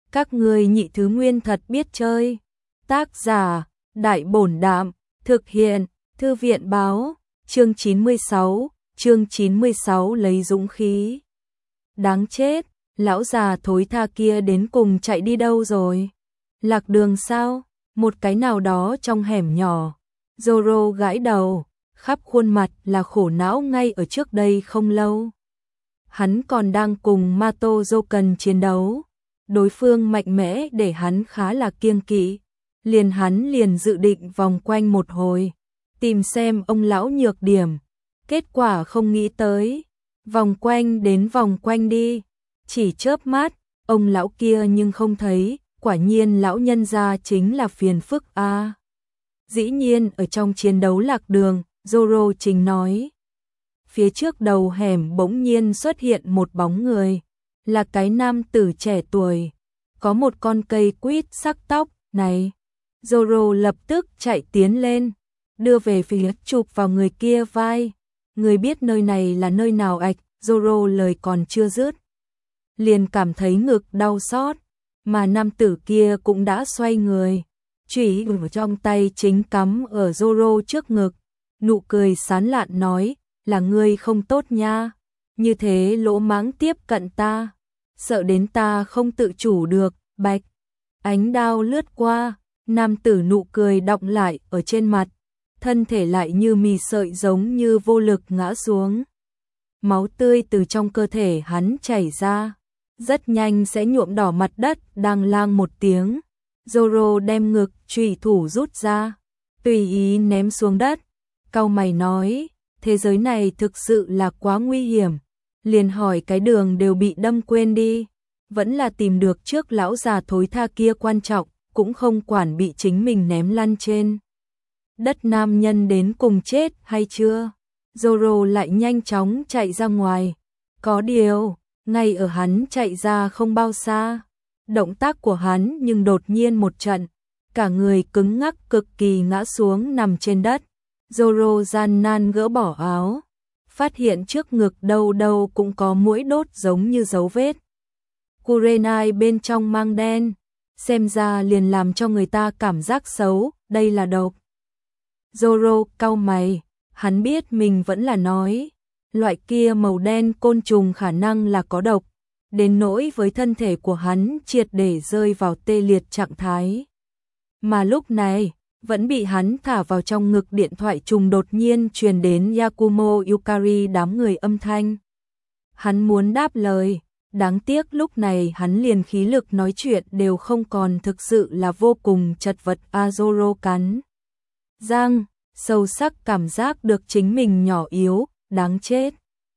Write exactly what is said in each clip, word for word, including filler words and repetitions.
Các ngươi nhị thứ nguyên thật biết chơi. Tác giả, Đại Bổn Đạm, thực hiện, Thư viện Báo, chương chín mươi sáu, chương chín mươi sáu lấy dũng khí. Đáng chết, lão già thối tha kia đến cùng chạy đi đâu rồi? Lạc đường sao? Một cái nào đó trong hẻm nhỏ. Zoro gãi đầu, khắp khuôn mặt là khổ não ngay ở trước đây không lâu. Hắn còn đang cùng Mato Joken chiến đấu. Đối phương mạnh mẽ để hắn khá là kiêng kỵ. Liền hắn liền dự định vòng quanh một hồi, tìm xem ông lão nhược điểm. Kết quả không nghĩ tới, vòng quanh đến vòng quanh đi, chỉ chớp mắt, ông lão kia nhưng không thấy, quả nhiên lão nhân gia chính là phiền phức a. À. Dĩ nhiên ở trong chiến đấu lạc đường, Zoro trình nói. Phía trước đầu hẻm bỗng nhiên xuất hiện một bóng người, là cái nam tử trẻ tuổi, có một con cây quýt sắc tóc, này. Zoro lập tức chạy tiến lên, đưa về phía chụp vào người kia vai. Người biết nơi này là nơi nào ạch, Zoro lời còn chưa dứt. Liền cảm thấy ngực đau xót, mà nam tử kia cũng đã xoay người. Chủy ở trong tay chính cắm ở Zoro trước ngực, nụ cười sán lạn nói, là ngươi không tốt nha, như thế lỗ mãng tiếp cận ta, sợ đến ta không tự chủ được, bạch. Ánh đao lướt qua, nam tử nụ cười đọng lại ở trên mặt, thân thể lại như mì sợi giống như vô lực ngã xuống. Máu tươi từ trong cơ thể hắn chảy ra, rất nhanh sẽ nhuộm đỏ mặt đất, đang lang một tiếng. Zoro đem ngực chủy thủ rút ra, tùy ý ném xuống đất, cau mày nói, thế giới này thực sự là quá nguy hiểm, liền hỏi cái đường đều bị đâm quên đi, vẫn là tìm được trước lão già thối tha kia quan trọng, cũng không quản bị chính mình ném lăn trên đất. Nam nhân đến cùng chết hay chưa? Zoro lại nhanh chóng chạy ra ngoài, có điều, ngay ở hắn chạy ra không bao xa, động tác của hắn nhưng đột nhiên một trận, cả người cứng ngắc cực kỳ ngã xuống nằm trên đất. Zoro gian nan gỡ bỏ áo, phát hiện trước ngực đâu đâu cũng có mũi đốt giống như dấu vết. Kurenai bên trong mang đen, xem ra liền làm cho người ta cảm giác xấu, đây là độc. Zoro cau mày, hắn biết mình vẫn là nói, loại kia màu đen côn trùng khả năng là có độc, đến nỗi với thân thể của hắn triệt để rơi vào tê liệt trạng thái. Mà lúc này, vẫn bị hắn thả vào trong ngực điện thoại trùng đột nhiên truyền đến Yakumo Yukari đám người âm thanh. Hắn muốn đáp lời, đáng tiếc lúc này hắn liền khí lực nói chuyện đều không còn, thực sự là vô cùng chật vật. Azoro cắn răng, sâu sắc cảm giác được chính mình nhỏ yếu, đáng chết.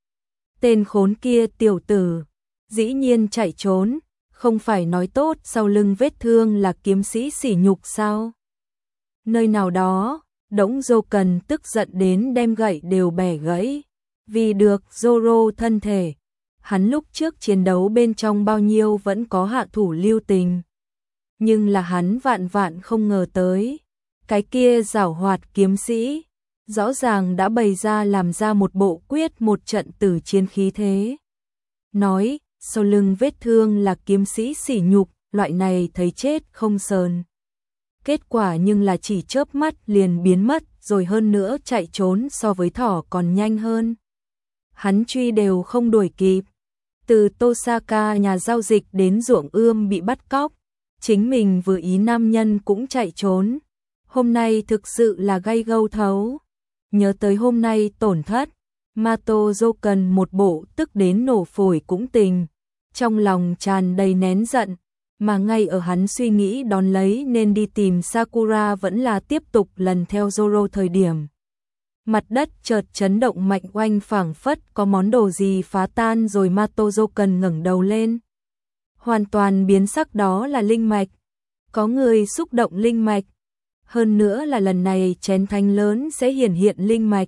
Tên khốn kia tiểu tử, dĩ nhiên chạy trốn, không phải nói tốt sau lưng vết thương là kiếm sĩ sỉ nhục sao? Nơi nào đó, Đổng Joken tức giận đến đem gậy đều bẻ gãy, vì được Zoro thân thể. Hắn lúc trước chiến đấu bên trong bao nhiêu vẫn có hạ thủ lưu tình. Nhưng là hắn vạn vạn không ngờ tới. Cái kia giảo hoạt kiếm sĩ, rõ ràng đã bày ra làm ra một bộ quyết một trận tử chiến khí thế. Nói, sau lưng vết thương là kiếm sĩ sỉ nhục, loại này thấy chết không sờn. Kết quả nhưng là chỉ chớp mắt liền biến mất, rồi hơn nữa chạy trốn so với thỏ còn nhanh hơn. Hắn truy đều không đuổi kịp. Từ Tosaka nhà giao dịch đến ruộng ươm bị bắt cóc, chính mình vừa ý nam nhân cũng chạy trốn. Hôm nay thực sự là gay gâu thấu. Nhớ tới hôm nay tổn thất, Mato Joken một bộ tức đến nổ phổi cũng tình. Trong lòng tràn đầy nén giận, mà ngay ở hắn suy nghĩ đón lấy nên đi tìm Sakura vẫn là tiếp tục lần theo Zoro thời điểm. Mặt đất chợt chấn động mạnh oanh, phảng phất có món đồ gì phá tan, rồi Mato Joken ngẩng đầu lên. Hoàn toàn biến sắc, đó là linh mạch. Có người xúc động linh mạch. Hơn nữa là lần này chén thánh lớn sẽ hiển hiện linh mạch.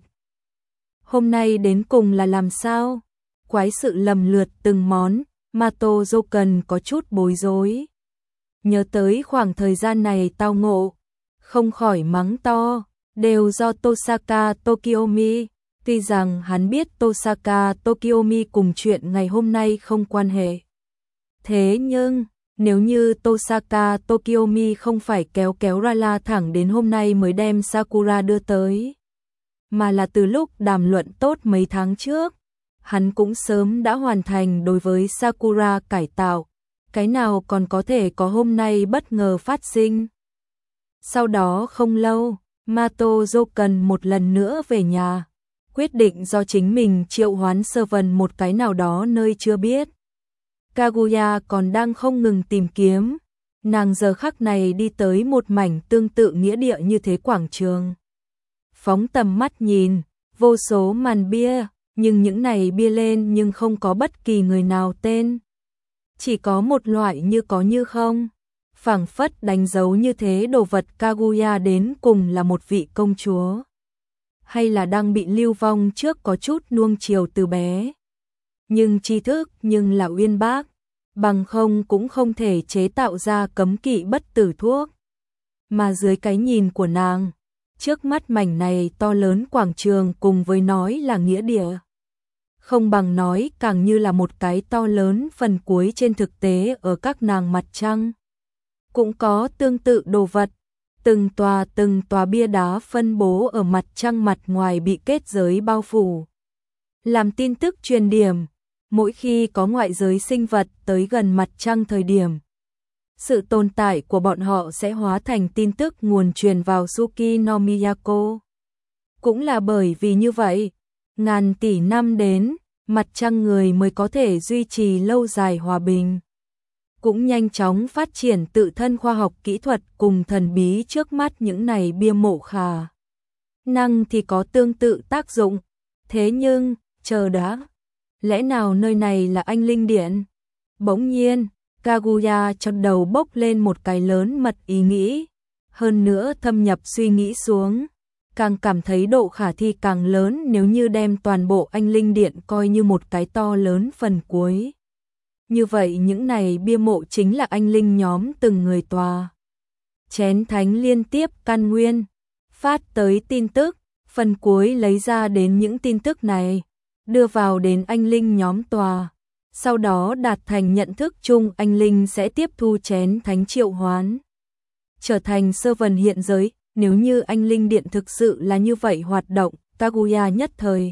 Hôm nay đến cùng là làm sao? Quái sự lầm lượt từng món, Mato Joken có chút bối rối. Nhớ tới khoảng thời gian này tao ngộ, không khỏi mắng to, đều do Tosaka Tokiomi. Tuy rằng hắn biết Tosaka Tokiomi cùng chuyện ngày hôm nay không quan hệ. Thế nhưng, Nếu như Tosaka Tokiomi không phải kéo kéo Rala thẳng đến hôm nay mới đem Sakura đưa tới, mà là từ lúc đàm luận tốt mấy tháng trước, hắn cũng sớm đã hoàn thành đối với Sakura cải tạo, cái nào còn có thể có hôm nay bất ngờ phát sinh. Sau đó không lâu, Mato Joken một lần nữa về nhà, quyết định do chính mình triệu hoán sơ vần một cái nào đó nơi chưa biết. Kaguya còn đang không ngừng tìm kiếm, nàng giờ khắc này đi tới một mảnh tương tự nghĩa địa như thế quảng trường. Phóng tầm mắt nhìn, vô số màn bia, nhưng những này bia lên nhưng không có bất kỳ người nào tên. Chỉ có một loại như có như không, phảng phất đánh dấu như thế đồ vật Kaguya đến cùng là một vị công chúa. Hay là đang bị lưu vong trước có chút nuông chiều từ bé. Nhưng tri thức nhưng là uyên bác, bằng không cũng không thể chế tạo ra cấm kỵ bất tử thuốc. Mà dưới cái nhìn của nàng, trước mắt mảnh này to lớn quảng trường cùng với nói là nghĩa địa, không bằng nói càng như là một cái to lớn phần cuối trên thực tế ở các nàng mặt trăng. Cũng có tương tự đồ vật, từng tòa từng tòa bia đá phân bố ở mặt trăng mặt ngoài bị kết giới bao phủ. Làm tin tức truyền điểm, mỗi khi có ngoại giới sinh vật tới gần mặt trăng thời điểm, sự tồn tại của bọn họ sẽ hóa thành tin tức nguồn truyền vào Suki no Miyako. Cũng là bởi vì như vậy, ngàn tỷ năm đến, mặt trăng người mới có thể duy trì lâu dài hòa bình. Cũng nhanh chóng phát triển tự thân khoa học kỹ thuật cùng thần bí trước mắt những này bia mộ khả năng thì có tương tự tác dụng. Thế nhưng, chờ đã, lẽ nào nơi này là anh linh điện? Bỗng nhiên, Kaguya trong đầu bốc lên một cái lớn mật ý nghĩ, hơn nữa thâm nhập suy nghĩ xuống, càng cảm thấy độ khả thi càng lớn nếu như đem toàn bộ anh linh điện coi như một cái to lớn phần cuối. Như vậy những này bia mộ chính là anh linh nhóm từng người tòa. Chén thánh liên tiếp căn nguyên, phát tới tin tức, phần cuối lấy ra đến những tin tức này, đưa vào đến anh linh nhóm tòa. Sau đó đạt thành nhận thức chung anh linh sẽ tiếp thu chén thánh triệu hoán, trở thành sơ vần hiện giới. Nếu như anh linh điện thực sự là như vậy hoạt động, Kaguya nhất thời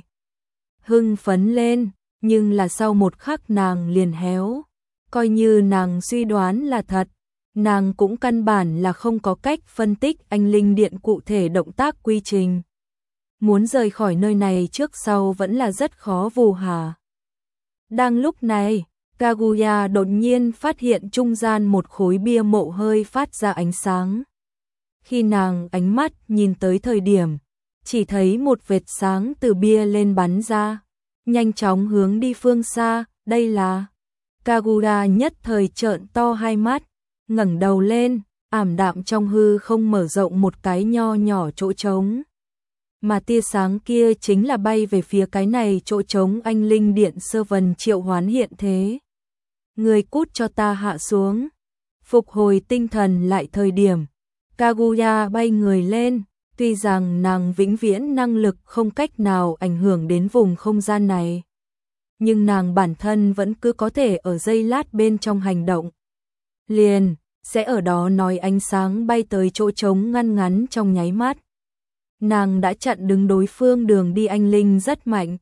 hưng phấn lên, nhưng là sau một khắc nàng liền héo. Coi như nàng suy đoán là thật, nàng cũng căn bản là không có cách phân tích anh linh điện cụ thể động tác quy trình. Muốn rời khỏi nơi này trước sau vẫn là rất khó vù hà. Đang lúc này, Kaguya đột nhiên phát hiện trung gian một khối bia mộ hơi phát ra ánh sáng. Khi nàng ánh mắt nhìn tới thời điểm, chỉ thấy một vệt sáng từ bia lên bắn ra, nhanh chóng hướng đi phương xa. Đây là... Kaguya nhất thời trợn to hai mắt, ngẩng đầu lên, ảm đạm trong hư không mở rộng một cái nho nhỏ chỗ trống. Mà tia sáng kia chính là bay về phía cái này chỗ trống anh linh điện sơ vần triệu hoán hiện thế. Người cút cho ta hạ xuống. Phục hồi tinh thần lại thời điểm, Kaguya bay người lên, tuy rằng nàng vĩnh viễn năng lực không cách nào ảnh hưởng đến vùng không gian này, nhưng nàng bản thân vẫn cứ có thể ở giây lát bên trong hành động. Liền, sẽ ở đó nói ánh sáng bay tới chỗ trống ngăn ngắn trong nháy mắt. Nàng đã chặn đứng đối phương đường đi anh linh rất mạnh.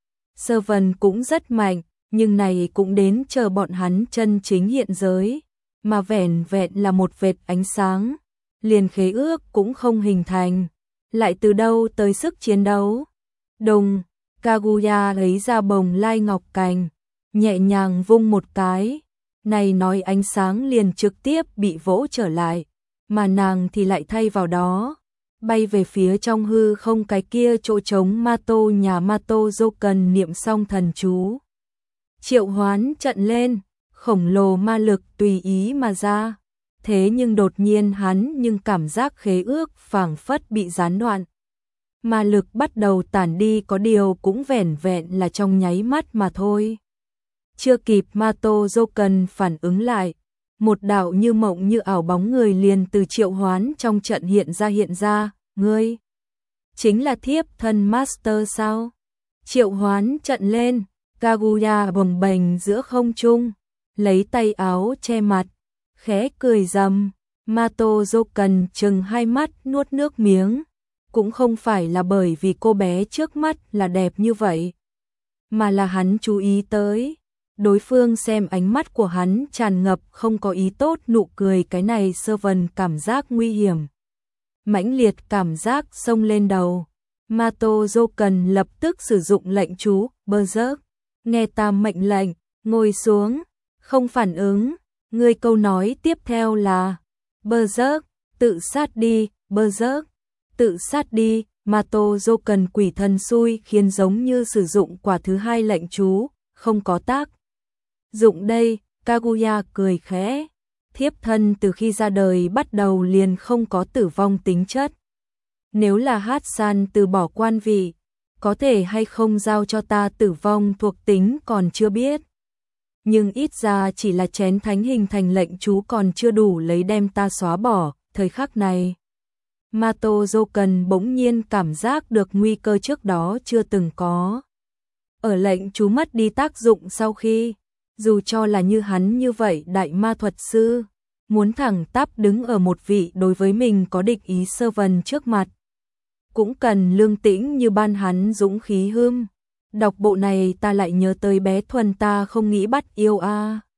Sơ vần cũng rất mạnh, nhưng này cũng đến chờ bọn hắn chân chính hiện giới, mà vẻn vẹn là một vệt ánh sáng, liền khế ước cũng không hình thành, lại từ đâu tới sức chiến đấu. Đùng, Kaguya lấy ra bồng lai ngọc cành, nhẹ nhàng vung một cái, này nói ánh sáng liền trực tiếp bị vỗ trở lại, mà nàng thì lại thay vào đó, bay về phía trong hư không cái kia chỗ trống Mato nhà Mato Joken niệm xong thần chú. Triệu hoán trận lên, khổng lồ ma lực tùy ý mà ra, thế nhưng đột nhiên hắn nhưng cảm giác khế ước phảng phất bị gián đoạn. Ma lực bắt đầu tản đi, có điều cũng vẻn vẹn là trong nháy mắt mà thôi. Chưa kịp Mato Joken phản ứng lại, một đạo như mộng như ảo bóng người liền từ triệu hoán trong trận hiện ra hiện ra. Ngươi chính là thiếp thân Master sao? Triệu hoán trận lên, Kaguya bồng bềnh giữa không trung, lấy tay áo che mặt, khẽ cười rầm. Mato Joken chừng hai mắt nuốt nước miếng, cũng không phải là bởi vì cô bé trước mắt là đẹp như vậy, mà là hắn chú ý tới. Đối phương xem ánh mắt của hắn tràn ngập không có ý tốt, nụ cười cái này sơ vần cảm giác nguy hiểm. Mãnh liệt cảm giác xông lên đầu. Mato Joken lập tức sử dụng lệnh chú Berserk. Nghe ta mệnh lệnh, ngồi xuống, không phản ứng. Người câu nói tiếp theo là Berserk, tự sát đi, Berserk, tự sát đi. Mato Joken quỷ thần xui khiến giống như sử dụng quả thứ hai lệnh chú, không có tác dụng đây. Kaguya cười khẽ. Thiếp thân từ khi ra đời bắt đầu liền không có tử vong tính chất. Nếu là Hát-san từ bỏ quan vị, có thể hay không giao cho ta tử vong thuộc tính còn chưa biết. Nhưng ít ra chỉ là chén thánh hình thành lệnh chú còn chưa đủ lấy đem ta xóa bỏ. Thời khắc này, Mato Joken bỗng nhiên cảm giác được nguy cơ trước đó chưa từng có. Ở lệnh chú mất đi tác dụng sau khi, dù cho là như hắn như vậy đại ma thuật sư, muốn thẳng tắp đứng ở một vị đối với mình có địch ý sơ vần trước mặt, cũng cần lương tĩnh như ban hắn dũng khí hươm. Đọc bộ này ta lại nhớ tới bé Thuần ta không nghĩ bắt yêu a.